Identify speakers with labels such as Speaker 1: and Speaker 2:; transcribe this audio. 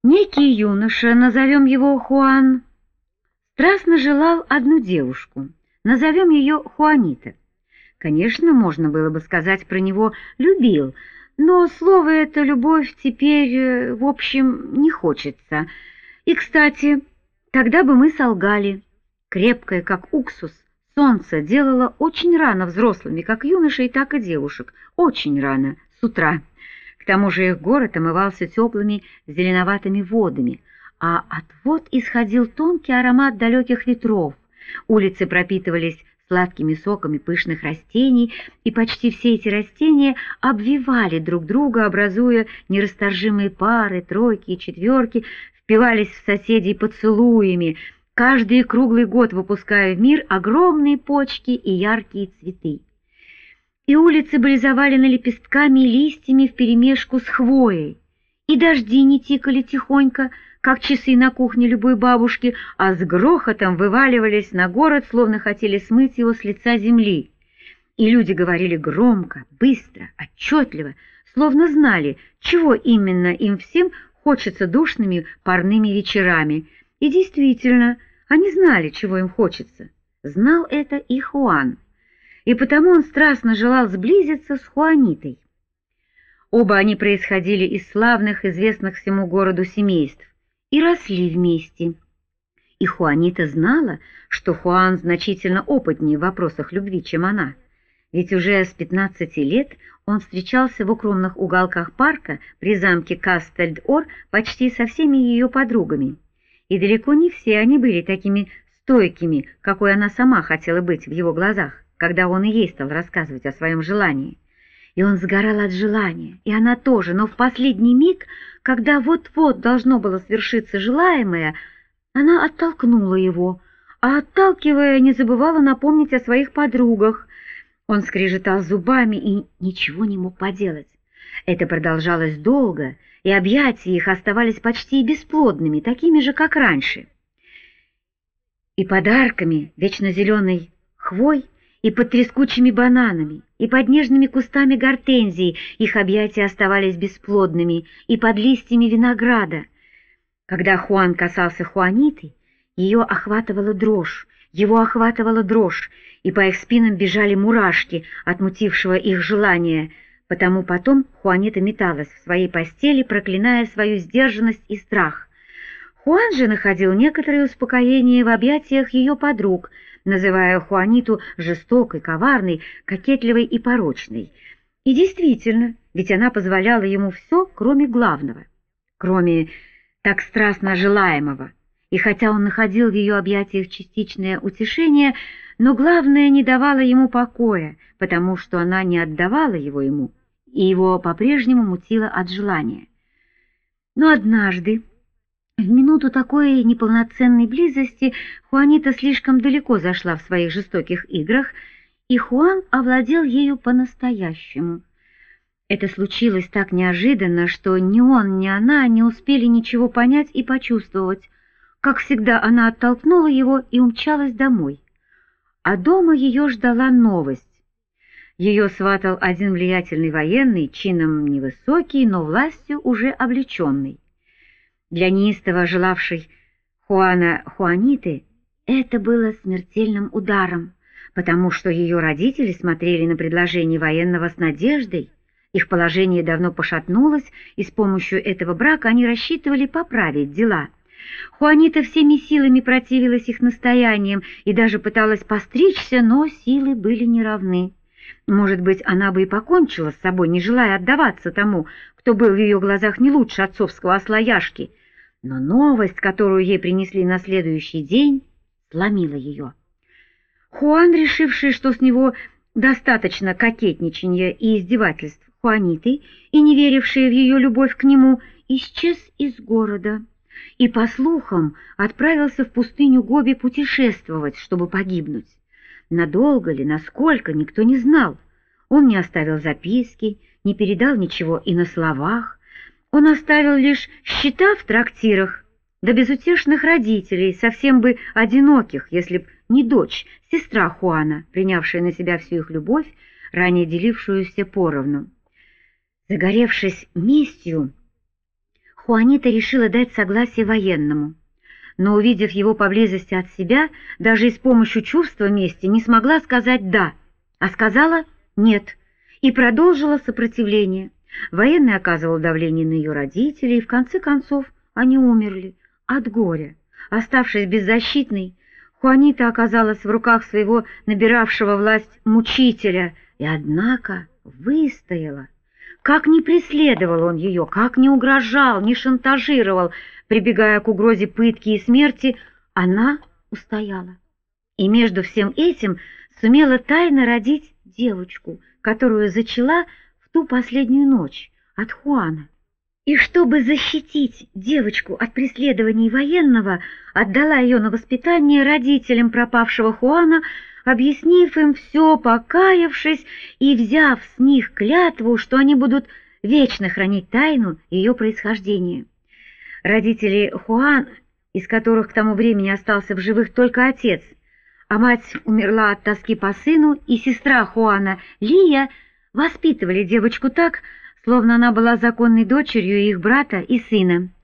Speaker 1: Некий юноша, назовем его Хуан, страстно желал одну девушку, назовем ее Хуанита. Конечно, можно было бы сказать про него «любил», но слово это «любовь» теперь, в общем, не хочется. И, кстати, тогда бы мы солгали. Крепкое, как уксус, солнце делало очень рано взрослыми, как юношей, так и девушек, очень рано, с утра. К тому же их город омывался теплыми зеленоватыми водами, а от вод исходил тонкий аромат далеких ветров. Улицы пропитывались сладкими соками пышных растений, и почти все эти растения обвивали друг друга, образуя нерасторжимые пары, тройки и четверки, впивались в соседей поцелуями, каждый круглый год выпуская в мир огромные почки и яркие цветы. И улицы были завалены лепестками и листьями вперемешку с хвоей, и дожди не тикали тихонько, как часы на кухне любой бабушки, а с грохотом вываливались на город, словно хотели смыть его с лица земли. И люди говорили громко, быстро, отчетливо, словно знали, чего именно им всем хочется душными парными вечерами. И действительно, они знали, чего им хочется. Знал это и Хуан. И потому он страстно желал сблизиться с Хуанитой. Оба они происходили из славных, известных всему городу семейств, и росли вместе. И Хуанита знала, что Хуан значительно опытнее в вопросах любви, чем она. Ведь уже с 15 лет он встречался в укромных уголках парка при замке Кастельд-Ор почти со всеми ее подругами. И далеко не все они были такими стойкими, какой она сама хотела быть в его глазах, когда он и ей стал рассказывать о своем желании. И он сгорал от желания, и она тоже, но в последний миг, когда вот-вот должно было свершиться желаемое, она оттолкнула его, а отталкивая, не забывала напомнить о своих подругах. Он скрежетал зубами и ничего не мог поделать. Это продолжалось долго, и объятия их оставались почти бесплодными, такими же, как раньше. И подарками вечно зеленой хвой, и под трескучими бананами, и под нежными кустами гортензий их объятия оставались бесплодными, и под листьями винограда. Когда Хуан касался Хуаниты, ее охватывала дрожь, его охватывала дрожь, и по их спинам бежали мурашки от мутившего их желания, потому потом Хуанита металась в своей постели, проклиная свою сдержанность и страх. Хуан же находил некоторое успокоение в объятиях ее подруг, называя Хуаниту жестокой, коварной, кокетливой и порочной. И действительно, ведь она позволяла ему все, кроме главного, кроме так страстно желаемого. И хотя он находил в ее объятиях частичное утешение, но главное не давало ему покоя, потому что она не отдавала его ему, и его по-прежнему мутило от желания. Но однажды, в минуту такой неполноценной близости, Хуанита слишком далеко зашла в своих жестоких играх, и Хуан овладел ею по-настоящему. Это случилось так неожиданно, что ни он, ни она не успели ничего понять и почувствовать. Как всегда, она оттолкнула его и умчалась домой. А дома ее ждала новость. Ее сватал один влиятельный военный, чином невысокий, но властью уже облеченный. Для неистово желавшей Хуана Хуаниты это было смертельным ударом, потому что ее родители смотрели на предложение военного с надеждой. Их положение давно пошатнулось, и с помощью этого брака они рассчитывали поправить дела. Хуанита всеми силами противилась их настояниям и даже пыталась постричься, но силы были неравны. Может быть, она бы и покончила с собой, не желая отдаваться тому, кто был в ее глазах не лучше отцовского осла Яшки. Но новость, которую ей принесли на следующий день, сломила ее. Хуан, решивший, что с него достаточно кокетничанья и издевательств Хуаниты, и не веривший в ее любовь к нему, исчез из города и, по слухам, отправился в пустыню Гоби путешествовать, чтобы погибнуть. Надолго ли, насколько, никто не знал. Он не оставил записки, не передал ничего и на словах. Он оставил лишь счета в трактирах, да безутешных родителей, совсем бы одиноких, если б не дочь, сестра Хуана, принявшая на себя всю их любовь, ранее делившуюся поровну. Загоревшись местью, Хуанита решила дать согласие военному, но, увидев его поблизости от себя, даже и с помощью чувства мести не смогла сказать «да», а сказала «нет» и продолжила сопротивление. Военный оказывал давление на ее родителей, и в конце концов они умерли от горя. Оставшись беззащитной, Хуанита оказалась в руках своего набиравшего власть мучителя, и однако выстояла. Как ни преследовал он ее, как ни угрожал, ни шантажировал, прибегая к угрозе пытки и смерти, она устояла. И между всем этим сумела тайно родить девочку, которую зачала в ту последнюю ночь от Хуана. И чтобы защитить девочку от преследований военного, отдала ее на воспитание родителям пропавшего Хуана, объяснив им все, покаявшись и взяв с них клятву, что они будут вечно хранить тайну ее происхождения. Родители Хуана, из которых к тому времени остался в живых только отец, а мать умерла от тоски по сыну, и сестра Хуана, Лия, воспитывали девочку так, словно она была законной дочерью их брата и сына.